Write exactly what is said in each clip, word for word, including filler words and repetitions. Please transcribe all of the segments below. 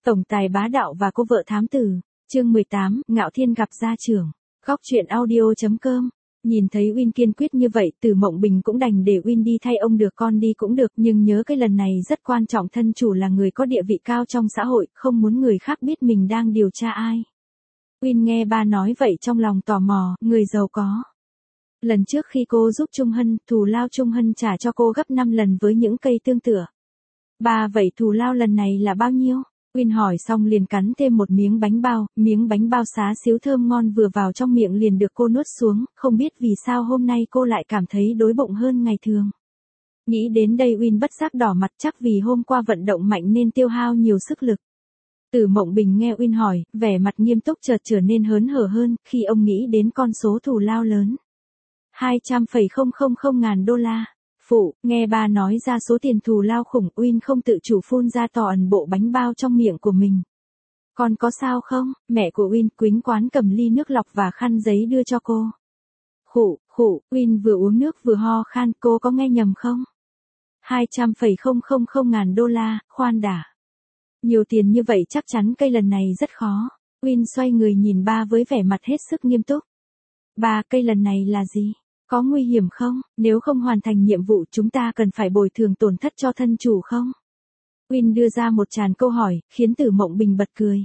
Tổng tài bá đạo và cô vợ thám tử, chương mười tám, Ngạo Thiên gặp gia trưởng. Góc truyện audio chấm com. Nhìn thấy Win kiên quyết như vậy, Từ Mộng Bình cũng đành để Win đi thay ông được, con đi cũng được, nhưng nhớ cái lần này rất quan trọng, thân chủ là người có địa vị cao trong xã hội, không muốn người khác biết mình đang điều tra ai. Win nghe ba nói vậy trong lòng tò mò, người giàu có. Lần trước khi cô giúp Trung Hân, thù lao Trung Hân trả cho cô gấp năm lần với những cây tương tự. Ba vậy thù lao lần này là bao nhiêu? Win hỏi xong liền cắn thêm một miếng bánh bao, miếng bánh bao xá xíu thơm ngon vừa vào trong miệng liền được cô nuốt xuống, không biết vì sao hôm nay cô lại cảm thấy đói bụng hơn ngày thường. Nghĩ đến đây Win bất giác đỏ mặt, chắc vì hôm qua vận động mạnh nên tiêu hao nhiều sức lực. Từ Mộng Bình nghe Win hỏi, vẻ mặt nghiêm túc chợt trở nên hớn hở hơn, khi ông nghĩ đến con số thù lao lớn. hai trăm phẩy không không không ngàn đô la. Phụ, nghe ba nói ra số tiền thù lao khủng, Win không tự chủ phun ra toàn bộ bánh bao trong miệng của mình. Con có sao không? Mẹ của Win quýnh quán cầm ly nước lọc và khăn giấy đưa cho cô. Khụ, khụ, Win vừa uống nước vừa ho khan, cô có nghe nhầm không? hai trăm phẩy không không không ngàn đô la, khoan đã. Nhiều tiền như vậy chắc chắn cây lần này rất khó. Win xoay người nhìn ba với vẻ mặt hết sức nghiêm túc. Ba, cây lần này là gì? Có nguy hiểm không? Nếu không hoàn thành nhiệm vụ chúng ta cần phải bồi thường tổn thất cho thân chủ không? Win đưa ra một tràn câu hỏi, khiến Từ Mộng Bình bật cười.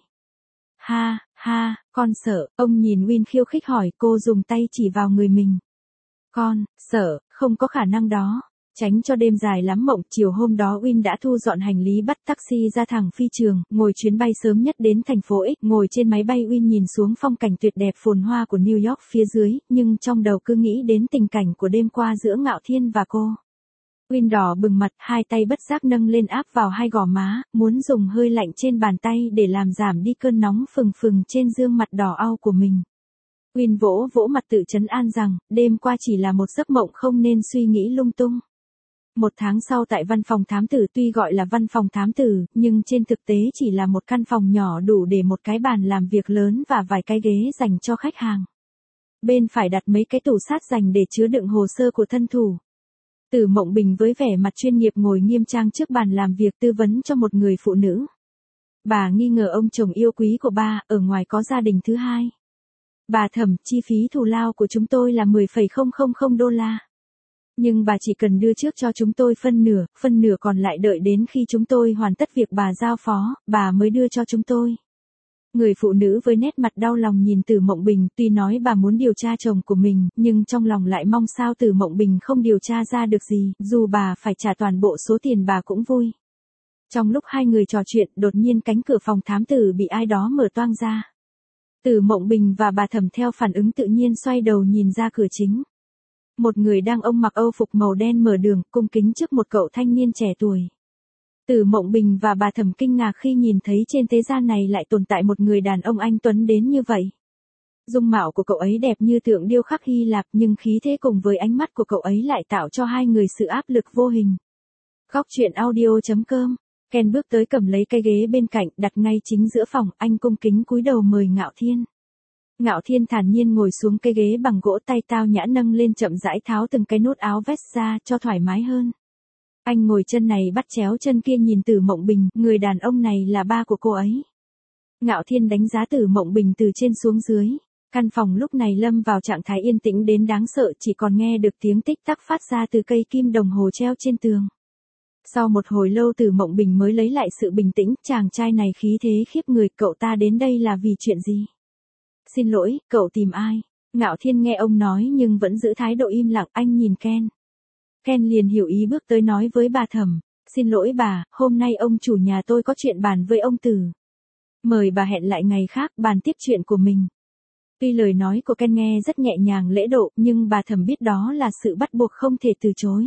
Ha, ha, con sợ, ông nhìn Win khiêu khích hỏi, cô dùng tay chỉ vào người mình. Con, sợ, không có khả năng đó. Tránh cho đêm dài lắm mộng, chiều hôm đó Win đã thu dọn hành lý bắt taxi ra thẳng phi trường, ngồi chuyến bay sớm nhất đến thành phố X, ngồi trên máy bay Win nhìn xuống phong cảnh tuyệt đẹp phồn hoa của New York phía dưới, nhưng trong đầu cứ nghĩ đến tình cảnh của đêm qua giữa Ngạo Thiên và cô. Win đỏ bừng mặt, hai tay bất giác nâng lên áp vào hai gò má, muốn dùng hơi lạnh trên bàn tay để làm giảm đi cơn nóng phừng phừng trên gương mặt đỏ au của mình. Win vỗ vỗ mặt tự trấn an rằng, đêm qua chỉ là một giấc mộng, không nên suy nghĩ lung tung. Một tháng sau tại văn phòng thám tử, tuy gọi là văn phòng thám tử, nhưng trên thực tế chỉ là một căn phòng nhỏ đủ để một cái bàn làm việc lớn và vài cái ghế dành cho khách hàng. Bên phải đặt mấy cái tủ sát dành để chứa đựng hồ sơ của thân thủ. Từ Mộng Bình với vẻ mặt chuyên nghiệp ngồi nghiêm trang trước bàn làm việc tư vấn cho một người phụ nữ. Bà nghi ngờ ông chồng yêu quý của ba, ở ngoài có gia đình thứ hai. Bà Thẩm, chi phí thù lao của chúng tôi là mười phẩy không không không đô la. Nhưng bà chỉ cần đưa trước cho chúng tôi phân nửa, phân nửa còn lại đợi đến khi chúng tôi hoàn tất việc bà giao phó, bà mới đưa cho chúng tôi. Người phụ nữ với nét mặt đau lòng nhìn Từ Mộng Bình, tuy nói bà muốn điều tra chồng của mình, nhưng trong lòng lại mong sao Từ Mộng Bình không điều tra ra được gì, dù bà phải trả toàn bộ số tiền bà cũng vui. Trong lúc hai người trò chuyện, đột nhiên cánh cửa phòng thám tử bị ai đó mở toang ra. Từ Mộng Bình và bà Thẩm theo phản ứng tự nhiên xoay đầu nhìn ra cửa chính. Một người đàn ông mặc âu phục màu đen mở đường, cung kính trước một cậu thanh niên trẻ tuổi. Từ Mộng Bình và bà Thẩm kinh ngạc khi nhìn thấy trên thế gian này lại tồn tại một người đàn ông anh tuấn đến như vậy. Dung mạo của cậu ấy đẹp như tượng điêu khắc Hy Lạp, nhưng khí thế cùng với ánh mắt của cậu ấy lại tạo cho hai người sự áp lực vô hình. Góc truyện audio chấm com. Ken bước tới cầm lấy cái ghế bên cạnh, đặt ngay chính giữa phòng, anh cung kính cúi đầu mời Ngạo Thiên. Ngạo Thiên thản nhiên ngồi xuống cái ghế bằng gỗ, tay tao nhã nâng lên chậm rãi tháo từng cái nút áo vest ra cho thoải mái hơn. Anh ngồi chân này bắt chéo chân kia nhìn Từ Mộng Bình, người đàn ông này là ba của cô ấy. Ngạo Thiên đánh giá Từ Mộng Bình từ trên xuống dưới. Căn phòng lúc này lâm vào trạng thái yên tĩnh đến đáng sợ, chỉ còn nghe được tiếng tích tắc phát ra từ cây kim đồng hồ treo trên tường. Sau một hồi lâu Từ Mộng Bình mới lấy lại sự bình tĩnh, chàng trai này khí thế khiếp người, cậu ta đến đây là vì chuyện gì? Xin lỗi, cậu tìm ai? Ngạo Thiên nghe ông nói nhưng vẫn giữ thái độ im lặng, anh nhìn Ken. Ken liền hiểu ý bước tới nói với bà Thẩm, xin lỗi bà, hôm nay ông chủ nhà tôi có chuyện bàn với ông Từ. Mời bà hẹn lại ngày khác bàn tiếp chuyện của mình. Tuy lời nói của Ken nghe rất nhẹ nhàng lễ độ, nhưng bà Thẩm biết đó là sự bắt buộc không thể từ chối.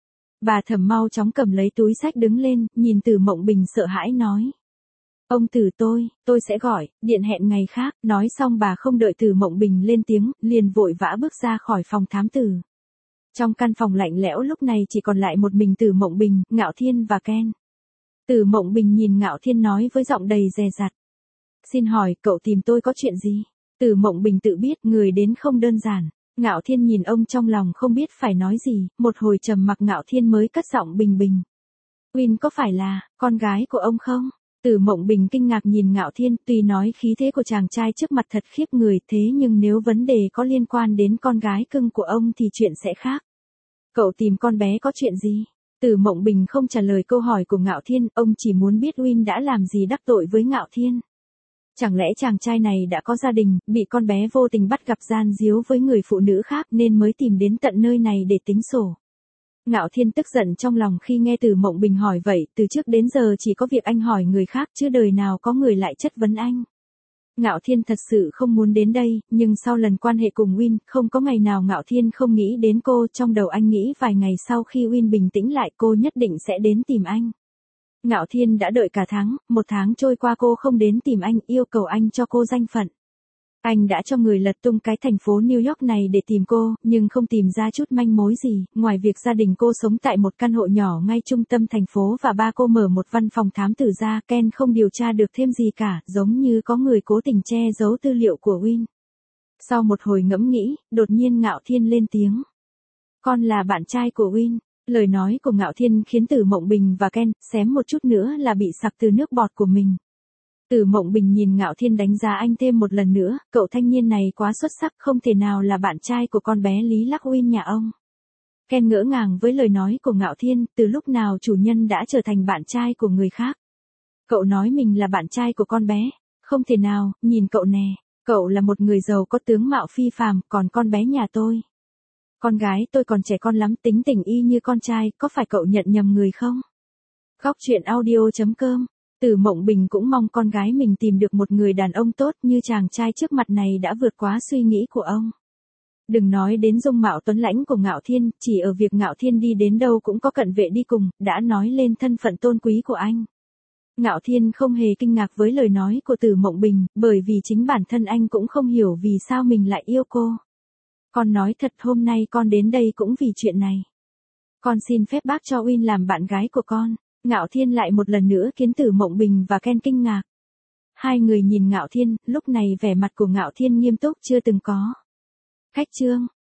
Bà Thẩm mau chóng cầm lấy túi xách đứng lên, nhìn Từ Mộng Bình sợ hãi nói. Ông Từ tôi, tôi sẽ gọi, điện hẹn ngày khác, nói xong bà không đợi Từ Mộng Bình lên tiếng, liền vội vã bước ra khỏi phòng thám tử. Trong căn phòng lạnh lẽo lúc này chỉ còn lại một mình Từ Mộng Bình, Ngạo Thiên và Ken. Từ Mộng Bình nhìn Ngạo Thiên nói với giọng đầy dè dặt. Xin hỏi, cậu tìm tôi có chuyện gì? Từ Mộng Bình tự biết người đến không đơn giản. Ngạo Thiên nhìn ông trong lòng không biết phải nói gì, một hồi trầm mặc Ngạo Thiên mới cất giọng bình bình. Win có phải là con gái của ông không? Từ Mộng Bình kinh ngạc nhìn Ngạo Thiên, tuy nói khí thế của chàng trai trước mặt thật khiếp người, thế nhưng nếu vấn đề có liên quan đến con gái cưng của ông thì chuyện sẽ khác. Cậu tìm con bé có chuyện gì? Từ Mộng Bình không trả lời câu hỏi của Ngạo Thiên, ông chỉ muốn biết Win đã làm gì đắc tội với Ngạo Thiên. Chẳng lẽ chàng trai này đã có gia đình, bị con bé vô tình bắt gặp gian díu với người phụ nữ khác nên mới tìm đến tận nơi này để tính sổ. Ngạo Thiên tức giận trong lòng khi nghe Từ Mộng Bình hỏi vậy, từ trước đến giờ chỉ có việc anh hỏi người khác chứ đời nào có người lại chất vấn anh. Ngạo Thiên thật sự không muốn đến đây, nhưng sau lần quan hệ cùng Win, không có ngày nào Ngạo Thiên không nghĩ đến cô, trong đầu anh nghĩ vài ngày sau khi Win bình tĩnh lại cô nhất định sẽ đến tìm anh. Ngạo Thiên đã đợi cả tháng, một tháng trôi qua cô không đến tìm anh, yêu cầu anh cho cô danh phận. Anh đã cho người lật tung cái thành phố New York này để tìm cô, nhưng không tìm ra chút manh mối gì, ngoài việc gia đình cô sống tại một căn hộ nhỏ ngay trung tâm thành phố và ba cô mở một văn phòng thám tử ra, Ken không điều tra được thêm gì cả, giống như có người cố tình che giấu tư liệu của Win. Sau một hồi ngẫm nghĩ, đột nhiên Ngạo Thiên lên tiếng. Con là bạn trai của Win. Lời nói của Ngạo Thiên khiến Từ Mộng Bình và Ken xém một chút nữa là bị sặc từ nước bọt của mình. Từ Mộng Bình nhìn Ngạo Thiên đánh giá anh thêm một lần nữa, cậu thanh niên này quá xuất sắc, không thể nào là bạn trai của con bé Lý Lắc Win nhà ông. Ken ngỡ ngàng với lời nói của Ngạo Thiên, từ lúc nào chủ nhân đã trở thành bạn trai của người khác. Cậu nói mình là bạn trai của con bé, không thể nào, nhìn cậu nè, cậu là một người giàu có tướng mạo phi phàm, còn con bé nhà tôi. Con gái tôi còn trẻ con lắm, tính tình y như con trai, có phải cậu nhận nhầm người không? Khóc chuyện audio chấm com. Từ Mộng Bình cũng mong con gái mình tìm được một người đàn ông tốt như chàng trai trước mặt này đã vượt quá suy nghĩ của ông. Đừng nói đến dung mạo tuấn lãnh của Ngạo Thiên, chỉ ở việc Ngạo Thiên đi đến đâu cũng có cận vệ đi cùng, đã nói lên thân phận tôn quý của anh. Ngạo Thiên không hề kinh ngạc với lời nói của Từ Mộng Bình, bởi vì chính bản thân anh cũng không hiểu vì sao mình lại yêu cô. Con nói thật, hôm nay con đến đây cũng vì chuyện này. Con xin phép bác cho Win làm bạn gái của con. Ngạo Thiên lại một lần nữa khiến Từ Mộng Bình và Ken kinh ngạc. Hai người nhìn Ngạo Thiên, lúc này vẻ mặt của Ngạo Thiên nghiêm túc chưa từng có. Khách trương,